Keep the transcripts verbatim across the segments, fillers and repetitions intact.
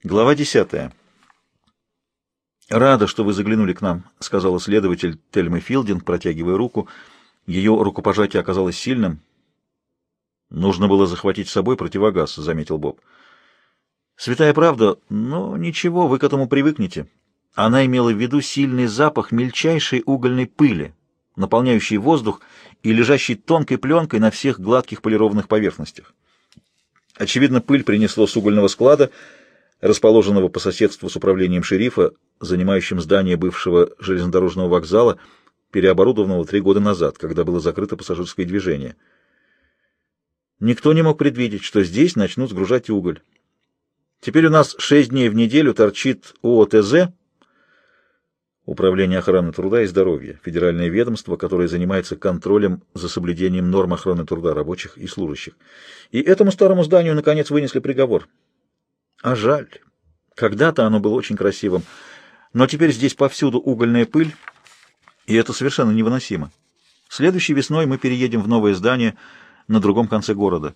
Глава десятая. «Рада, что вы заглянули к нам», — сказала следователь Тельма Филдинг, протягивая руку. Ее рукопожатие оказалось сильным. «Нужно было захватить с собой противогаз», — заметил Боб. «Святая правда, но ничего, вы к этому привыкнете». Она имела в виду сильный запах мельчайшей угольной пыли, наполняющий воздух и лежащий тонкой пленкой на всех гладких полированных поверхностях. Очевидно, пыль принесло с угольного склада, расположенного по соседству с управлением шерифа, занимающим здание бывшего железнодорожного вокзала, переоборудованного три года назад, когда было закрыто пассажирское движение. Никто не мог предвидеть, что здесь начнут сгружать уголь. Теперь у нас шесть дней в неделю торчит ООТЗ, Управление охраны труда и здоровья, федеральное ведомство, которое занимается контролем за соблюдением норм охраны труда рабочих и служащих. И этому старому зданию, наконец, вынесли приговор. А жаль. Когда-то оно было очень красивым, но теперь здесь повсюду угольная пыль, и это совершенно невыносимо. Следующей весной мы переедем в новое здание на другом конце города.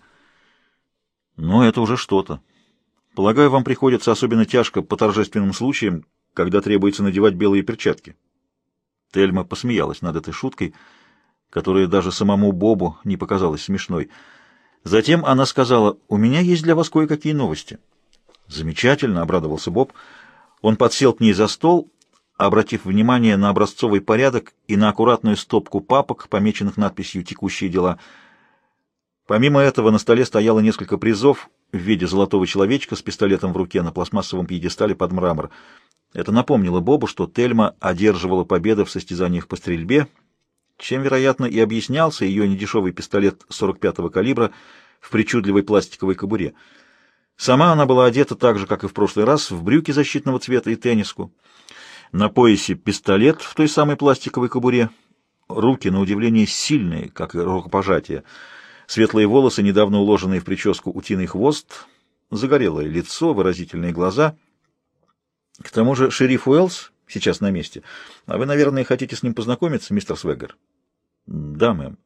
Но это уже что-то. Полагаю, вам приходится особенно тяжко по торжественным случаям, когда требуется надевать белые перчатки. Тельма посмеялась над этой шуткой, которая даже самому Бобу не показалась смешной. Затем она сказала: «У меня есть для вас кое-какие новости». «Замечательно», — обрадовался Боб. Он подсел к ней за стол, обратив внимание на образцовый порядок и на аккуратную стопку папок, помеченных надписью «Текущие дела». Помимо этого на столе стояло несколько призов в виде золотого человечка с пистолетом в руке на пластмассовом пьедестале под мрамор. Это напомнило Бобу, что Тельма одерживала победы в состязаниях по стрельбе, чем, вероятно, и объяснялся ее недешевый пистолет сорок пятого калибра в причудливой пластиковой кобуре. Сама она была одета так же, как и в прошлый раз, в брюки защитного цвета и тенниску. На поясе пистолет в той самой пластиковой кобуре. Руки, на удивление, сильные, как и рукопожатие. Светлые волосы, недавно уложенные в прическу утиный хвост, загорелое лицо, выразительные глаза. К тому же шериф Уэллс сейчас на месте. А вы, наверное, хотите с ним познакомиться, мистер Свеггер? Да, мэм.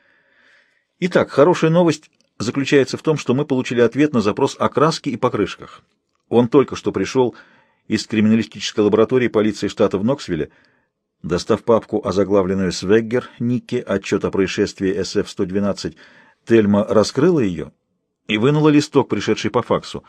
Итак, хорошая новость заключается в том, что мы получили ответ на запрос о краске и покрышках. Он только что пришел из криминалистической лаборатории полиции штата в Ноксвилле. Достав папку, озаглавленную «Свеггер», Никки, отчет о происшествии эс эф сто двенадцать, Тельма раскрыла ее и вынула листок, пришедший по факсу.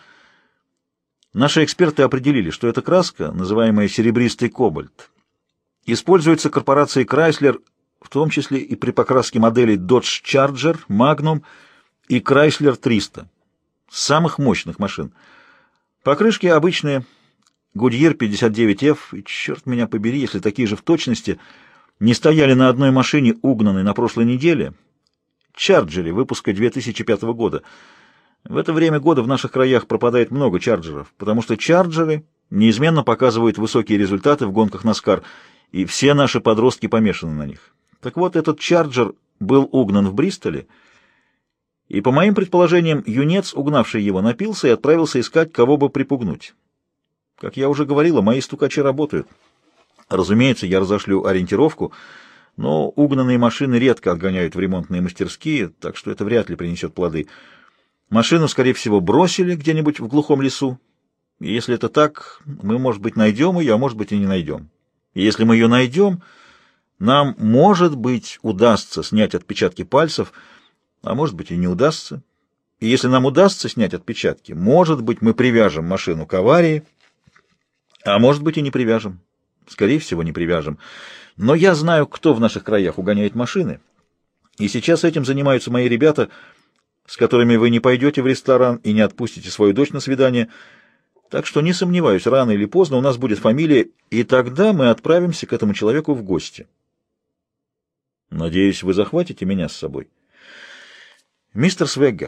Наши эксперты определили, что эта краска, называемая серебристый кобальт, используется корпорацией Chrysler, в том числе и при покраске моделей Dodge Charger, Magnum и Chrysler триста, самых мощных машин. Покрышки обычные, Goodyear пятьдесят девять эф, и черт меня побери, если такие же в точности не стояли на одной машине, угнанной на прошлой неделе, Чарджере выпуска две тысячи пятого года. В это время года в наших краях пропадает много чарджеров, потому что чарджеры неизменно показывают высокие результаты в гонках наскар, и все наши подростки помешаны на них. Так вот, этот чарджер был угнан в Бристоле, и, по моим предположениям, юнец, угнавший его, напился и отправился искать, кого бы припугнуть. Как я уже говорила, мои стукачи работают. Разумеется, я разошлю ориентировку, но угнанные машины редко отгоняют в ремонтные мастерские, так что это вряд ли принесет плоды. Машину, скорее всего, бросили где-нибудь в глухом лесу. И если это так, мы, может быть, найдем ее, а может быть, и не найдем. И если мы ее найдем, нам, может быть, удастся снять отпечатки пальцев, а может быть, и не удастся. И если нам удастся снять отпечатки, может быть, мы привяжем машину к аварии, а может быть, и не привяжем. Скорее всего, не привяжем. Но я знаю, кто в наших краях угоняет машины. И сейчас этим занимаются мои ребята, с которыми вы не пойдете в ресторан и не отпустите свою дочь на свидание. Так что не сомневаюсь, рано или поздно у нас будет фамилия, и тогда мы отправимся к этому человеку в гости. Надеюсь, вы захватите меня с собой. Мистер Свеггер,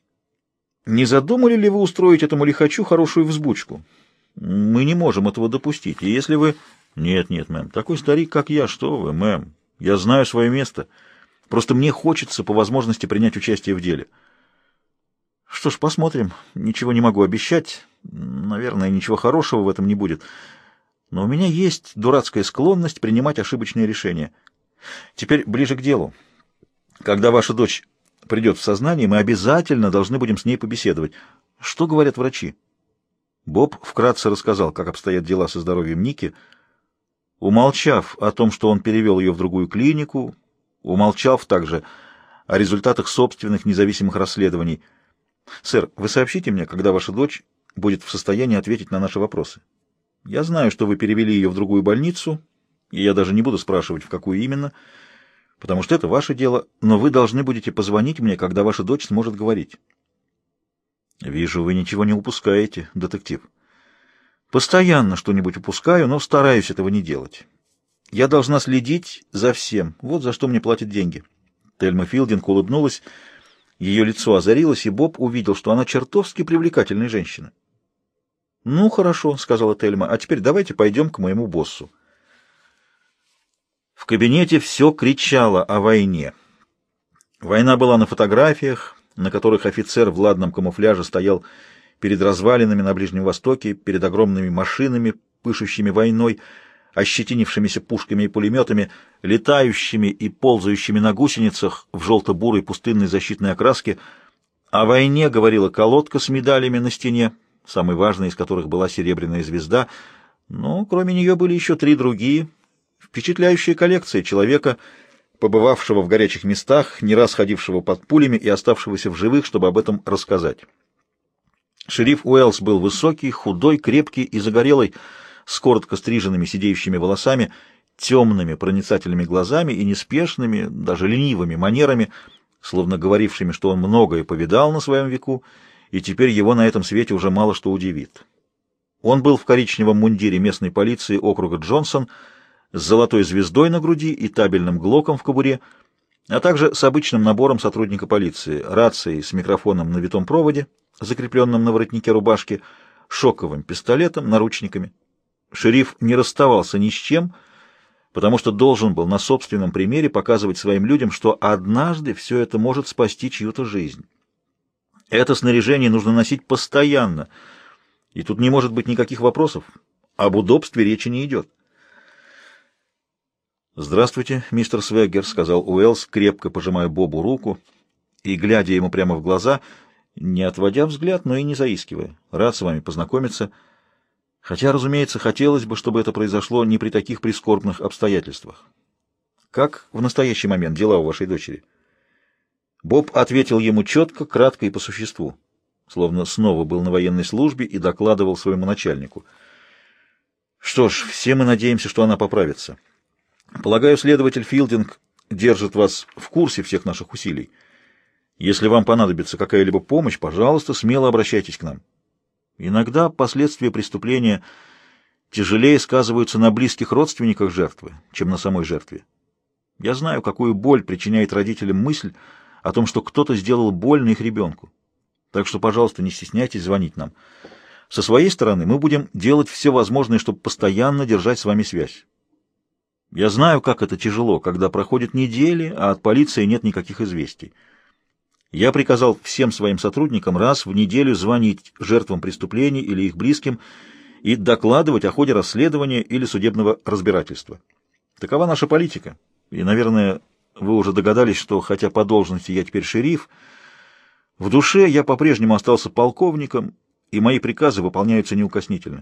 не задумали ли вы устроить этому лихачу хорошую взбучку? Мы не можем этого допустить, и если вы... Нет, нет, мэм, такой старик, как я, что вы, мэм, я знаю свое место. Просто мне хочется по возможности принять участие в деле. Что ж, посмотрим. Ничего не могу обещать. Наверное, ничего хорошего в этом не будет. Но у меня есть дурацкая склонность принимать ошибочные решения. Теперь ближе к делу. Когда ваша дочь придет в сознание, мы обязательно должны будем с ней побеседовать. Что говорят врачи? Боб вкратце рассказал, как обстоят дела со здоровьем Ники, умолчав о том, что он перевел ее в другую клинику, умолчав также о результатах собственных независимых расследований. «Сэр, вы сообщите мне, когда ваша дочь будет в состоянии ответить на наши вопросы. Я знаю, что вы перевели ее в другую больницу, и я даже не буду спрашивать, в какую именно, потому что это ваше дело, но вы должны будете позвонить мне, когда ваша дочь сможет говорить». «Вижу, вы ничего не упускаете, детектив». «Постоянно что-нибудь упускаю, но стараюсь этого не делать. Я должна следить за всем. Вот за что мне платят деньги». Тельма Филдинг улыбнулась, ее лицо озарилось, и Боб увидел, что она чертовски привлекательная женщина. «Ну, хорошо», — сказала Тельма, — «а теперь давайте пойдем к моему боссу». В кабинете все кричало о войне. Война была на фотографиях, на которых офицер в ладном камуфляже стоял перед развалинами на Ближнем Востоке, перед огромными машинами, пышущими войной, ощетинившимися пушками и пулеметами, летающими и ползающими на гусеницах в желто-бурой пустынной защитной окраске. О войне говорила колодка с медалями на стене, самой важной из которых была серебряная звезда, но кроме нее были еще три другие. Впечатляющая коллекция человека, побывавшего в горячих местах, не раз ходившего под пулями и оставшегося в живых, чтобы об этом рассказать. Шериф Уэллс был высокий, худой, крепкий и загорелый, с коротко стриженными сидеющими волосами, темными проницательными глазами и неспешными, даже ленивыми манерами, словно говорившими, что он многое повидал на своем веку, и теперь его на этом свете уже мало что удивит. Он был в коричневом мундире местной полиции округа Джонсон, с золотой звездой на груди и табельным глоком в кобуре, а также с обычным набором сотрудника полиции, рацией с микрофоном на витом проводе, закрепленным на воротнике рубашки, шоковым пистолетом, наручниками. Шериф не расставался ни с чем, потому что должен был на собственном примере показывать своим людям, что однажды все это может спасти чью-то жизнь. Это снаряжение нужно носить постоянно, и тут не может быть никаких вопросов. Об удобстве речи не идет. «Здравствуйте, мистер Свеггер», — сказал Уэллс, крепко пожимая Бобу руку и глядя ему прямо в глаза, не отводя взгляд, но и не заискивая. «Рад с вами познакомиться. Хотя, разумеется, хотелось бы, чтобы это произошло не при таких прискорбных обстоятельствах. Как в настоящий момент дела у вашей дочери?» Боб ответил ему четко, кратко и по существу, словно снова был на военной службе и докладывал своему начальнику. «Что ж, все мы надеемся, что она поправится. Полагаю, следователь Филдинг держит вас в курсе всех наших усилий. Если вам понадобится какая-либо помощь, пожалуйста, смело обращайтесь к нам. Иногда последствия преступления тяжелее сказываются на близких родственниках жертвы, чем на самой жертве. Я знаю, какую боль причиняет родителям мысль о том, что кто-то сделал больно их ребенку. Так что, пожалуйста, не стесняйтесь звонить нам. Со своей стороны мы будем делать все возможное, чтобы постоянно держать с вами связь. Я знаю, как это тяжело, когда проходят недели, а от полиции нет никаких известий. Я приказал всем своим сотрудникам раз в неделю звонить жертвам преступлений или их близким и докладывать о ходе расследования или судебного разбирательства. Такова наша политика. И, наверное, вы уже догадались, что, хотя по должности я теперь шериф, в душе я по-прежнему остался полковником, и мои приказы выполняются неукоснительно.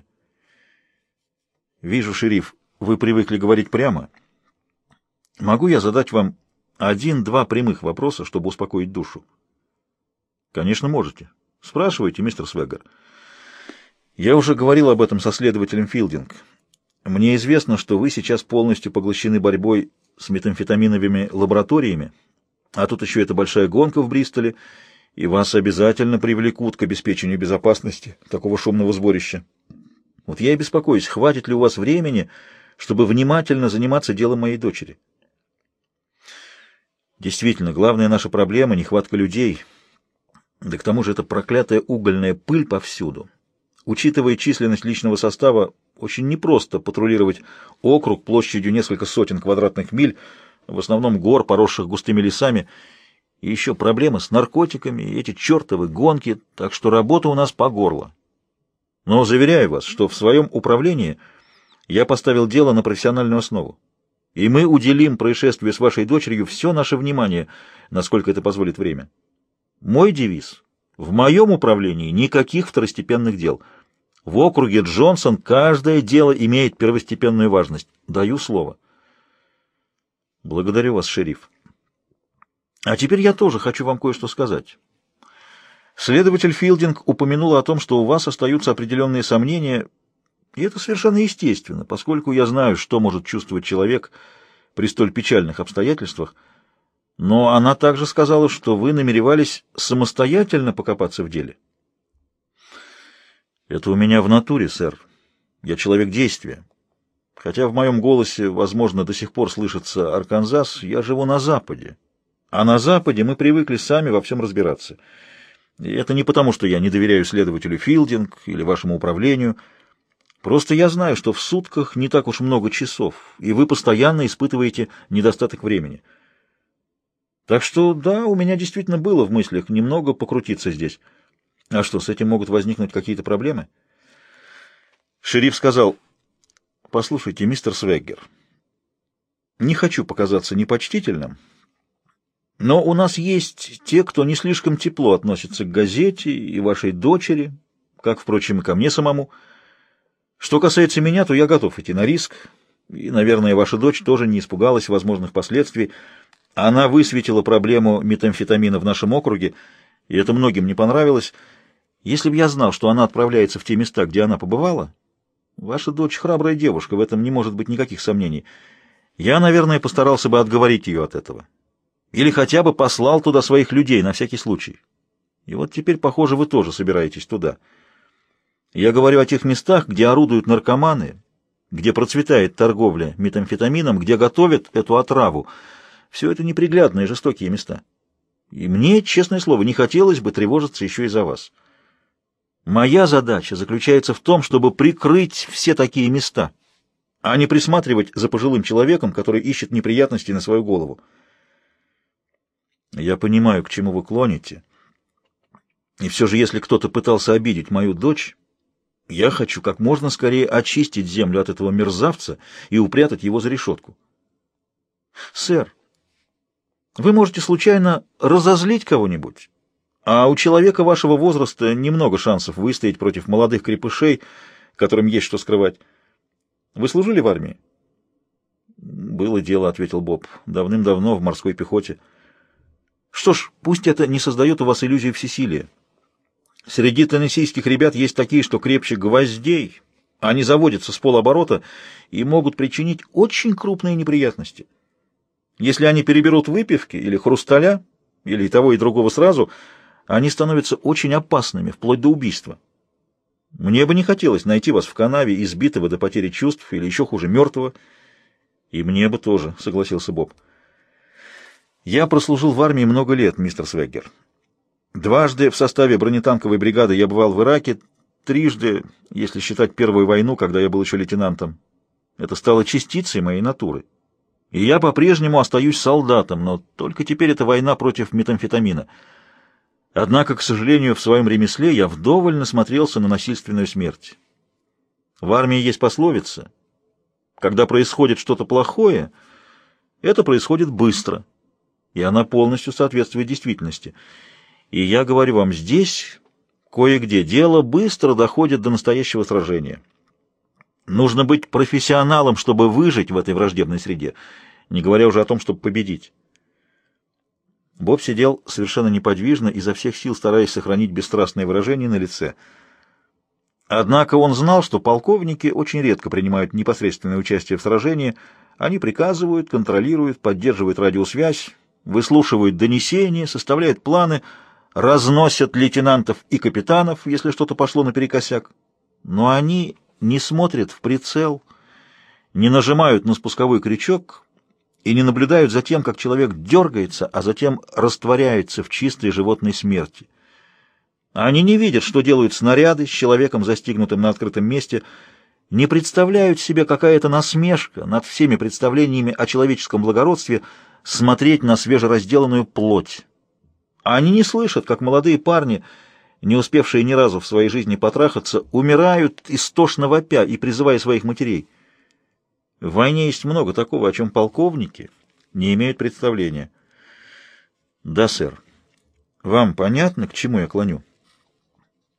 Вижу, шериф, вы привыкли говорить прямо. Могу я задать вам один-два прямых вопроса, чтобы успокоить душу? Конечно, можете. Спрашивайте, мистер Свеггер. Я уже говорил об этом со следователем Филдинг. Мне известно, что вы сейчас полностью поглощены борьбой с метамфетаминовыми лабораториями, а тут еще эта большая гонка в Бристоле, и вас обязательно привлекут к обеспечению безопасности такого шумного сборища. Вот я и беспокоюсь, хватит ли у вас времени, чтобы внимательно заниматься делом моей дочери. Действительно, главная наша проблема — нехватка людей. Да к тому же это проклятая угольная пыль повсюду. Учитывая численность личного состава, очень непросто патрулировать округ площадью несколько сотен квадратных миль, в основном гор, поросших густыми лесами, и еще проблемы с наркотиками, и эти чертовы гонки, так что работа у нас по горло. Но заверяю вас, что в своем управлении я поставил дело на профессиональную основу, и мы уделим происшествию с вашей дочерью все наше внимание, насколько это позволит время. Мой девиз — в моем управлении никаких второстепенных дел. В округе Джонсон каждое дело имеет первостепенную важность. Даю слово. Благодарю вас, шериф. А теперь я тоже хочу вам кое-что сказать. Следователь Филдинг упомянула о том, что у вас остаются определенные сомнения, и это совершенно естественно, поскольку я знаю, что может чувствовать человек при столь печальных обстоятельствах, но она также сказала, что вы намеревались самостоятельно покопаться в деле. Это у меня в натуре, сэр. Я человек действия. Хотя в моем голосе, возможно, до сих пор слышится Арканзас, я живу на Западе. А на Западе мы привыкли сами во всем разбираться. И это не потому, что я не доверяю следователю Филдинг или вашему управлению. Просто я знаю, что в сутках не так уж много часов, и вы постоянно испытываете недостаток времени. Так что, да, у меня действительно было в мыслях немного покрутиться здесь. А что, с этим могут возникнуть какие-то проблемы? Шериф сказал: «Послушайте, мистер Свеггер, не хочу показаться непочтительным, но у нас есть те, кто не слишком тепло относится к газете и вашей дочери, как, впрочем, и ко мне самому. Что касается меня, то я готов идти на риск, и, наверное, ваша дочь тоже не испугалась возможных последствий. Она высветила проблему метамфетамина в нашем округе, и это многим не понравилось. Если бы я знал, что она отправляется в те места, где она побывала, ваша дочь храбрая девушка, в этом не может быть никаких сомнений, я, наверное, постарался бы отговорить ее от этого. Или хотя бы послал туда своих людей на всякий случай. И вот теперь, похоже, вы тоже собираетесь туда. Я говорю о тех местах, где орудуют наркоманы, где процветает торговля метамфетамином, где готовят эту отраву. Все это неприглядные и жестокие места. И мне, честное слово, не хотелось бы тревожиться еще и за вас. Моя задача заключается в том, чтобы прикрыть все такие места, а не присматривать за пожилым человеком, который ищет неприятности на свою голову. Я понимаю, к чему вы клоните. И все же, если кто-то пытался обидеть мою дочь, я хочу как можно скорее очистить землю от этого мерзавца и упрятать его за решетку. Сэр, вы можете случайно разозлить кого-нибудь, а у человека вашего возраста немного шансов выстоять против молодых крепышей, которым есть что скрывать. Вы служили в армии? Было дело, — ответил Боб, — давным-давно в морской пехоте. Что ж, пусть это не создает у вас иллюзии всесилия. Среди теннессийских ребят есть такие, что крепче гвоздей. Они заводятся с полоборота и могут причинить очень крупные неприятности. Если они переберут выпивки или хрусталя, или и того, и другого сразу, они становятся очень опасными, вплоть до убийства. Мне бы не хотелось найти вас в канаве, избитого до потери чувств, или еще хуже, мертвого. И мне бы тоже, — согласился Боб. Я прослужил в армии много лет, мистер Свеггер. Дважды в составе бронетанковой бригады я бывал в Ираке, трижды, если считать Первую войну, когда я был еще лейтенантом. Это стало частицей моей натуры. И я по-прежнему остаюсь солдатом, но только теперь это война против метамфетамина. Однако, к сожалению, в своем ремесле я вдоволь насмотрелся на насильственную смерть. В армии есть пословица: когда происходит что-то плохое, это происходит быстро, и она полностью соответствует действительности. И я говорю вам, здесь, кое-где, дело быстро доходит до настоящего сражения. Нужно быть профессионалом, чтобы выжить в этой враждебной среде, не говоря уже о том, чтобы победить. Боб сидел совершенно неподвижно, изо всех сил стараясь сохранить бесстрастное выражение на лице. Однако он знал, что полковники очень редко принимают непосредственное участие в сражении. Они приказывают, контролируют, поддерживают радиосвязь, выслушивают донесения, составляют планы, разносят лейтенантов и капитанов, если что-то пошло наперекосяк. Но они не смотрят в прицел, не нажимают на спусковой крючок и не наблюдают за тем, как человек дергается, а затем растворяется в чистой животной смерти. Они не видят, что делают снаряды с человеком, застигнутым на открытом месте, не представляют себе, какая это насмешка над всеми представлениями о человеческом благородстве смотреть на свежеразделанную плоть. Они не слышат, как молодые парни, не успевшие ни разу в своей жизни потрахаться, умирают истошно вопя и призывая своих матерей. В войне есть много такого, о чем полковники не имеют представления. Да, сэр. Вам понятно, к чему я клоню?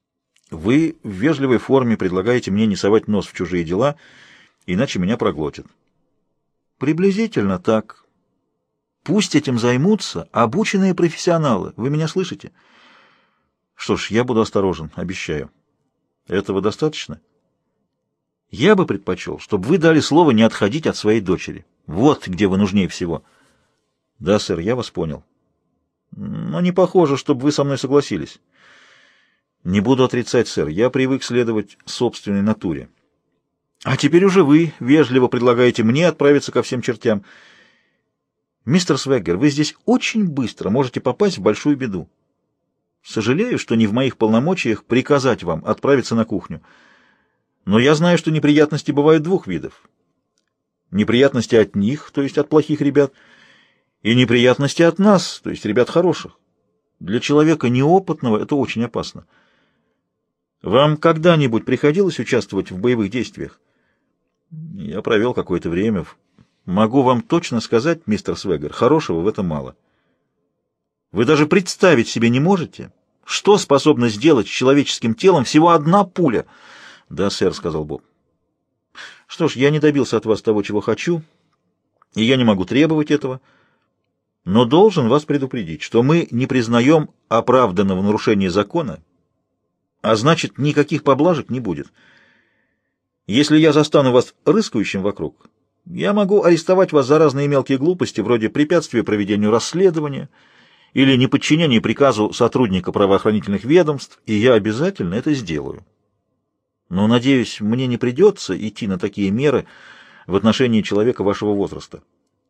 Вы в вежливой форме предлагаете мне не совать нос в чужие дела, иначе меня проглотят. Приблизительно так. Пусть этим займутся обученные профессионалы. Вы меня слышите? Что ж, я буду осторожен, обещаю. Этого достаточно? Я бы предпочел, чтобы вы дали слово не отходить от своей дочери. Вот где вы нужнее всего. Да, сэр, я вас понял. Но не похоже, чтобы вы со мной согласились. Не буду отрицать, сэр, я привык следовать собственной натуре. А теперь уже вы вежливо предлагаете мне отправиться ко всем чертям. Мистер Свеггер, вы здесь очень быстро можете попасть в большую беду. Сожалею, что не в моих полномочиях приказать вам отправиться на кухню. Но я знаю, что неприятности бывают двух видов. Неприятности от них, то есть от плохих ребят, и неприятности от нас, то есть ребят хороших. Для человека неопытного это очень опасно. Вам когда-нибудь приходилось участвовать в боевых действиях? Я провел какое-то время. Могу вам точно сказать, мистер Свеггер, хорошего в этом мало. Вы даже представить себе не можете, что способна сделать с человеческим телом всего одна пуля. Да, сэр, сказал Боб. Что ж, я не добился от вас того, чего хочу, и я не могу требовать этого, но должен вас предупредить, что мы не признаем оправданного нарушения закона, а значит, никаких поблажек не будет. Если я застану вас рыскающим вокруг, я могу арестовать вас за разные мелкие глупости, вроде препятствия проведению расследования или неподчинения приказу сотрудника правоохранительных ведомств, и я обязательно это сделаю. Но, надеюсь, мне не придется идти на такие меры в отношении человека вашего возраста.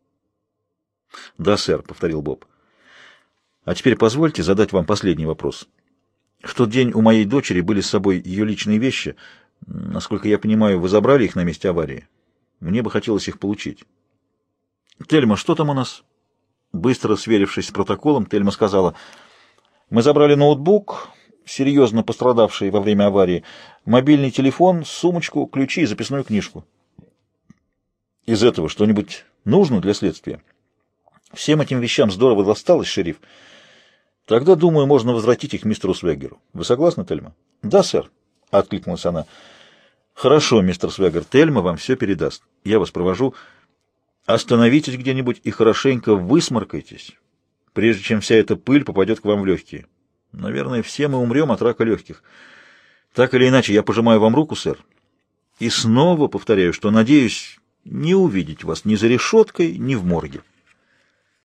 — Да, сэр, — повторил Боб. — А теперь позвольте задать вам последний вопрос. В тот день у моей дочери были с собой ее личные вещи. Насколько я понимаю, вы забрали их на месте аварии. Мне бы хотелось их получить. — Тельма, что там у нас? Быстро сверившись с протоколом, Тельма сказала: мы забрали ноутбук, серьезно пострадавший во время аварии, мобильный телефон, сумочку, ключи и записную книжку. Из этого что-нибудь нужно для следствия? Всем этим вещам здорово досталось, шериф. Тогда, думаю, можно возвратить их мистеру Свеггеру. Вы согласны, Тельма? Да, сэр, — откликнулась она. Хорошо, мистер Свеггер, Тельма вам все передаст. Я вас провожу. Остановитесь где-нибудь и хорошенько высморкайтесь, прежде чем вся эта пыль попадет к вам в легкие. Наверное, все мы умрем от рака легких. Так или иначе, я пожимаю вам руку, сэр. И снова повторяю, что надеюсь не увидеть вас ни за решеткой, ни в морге.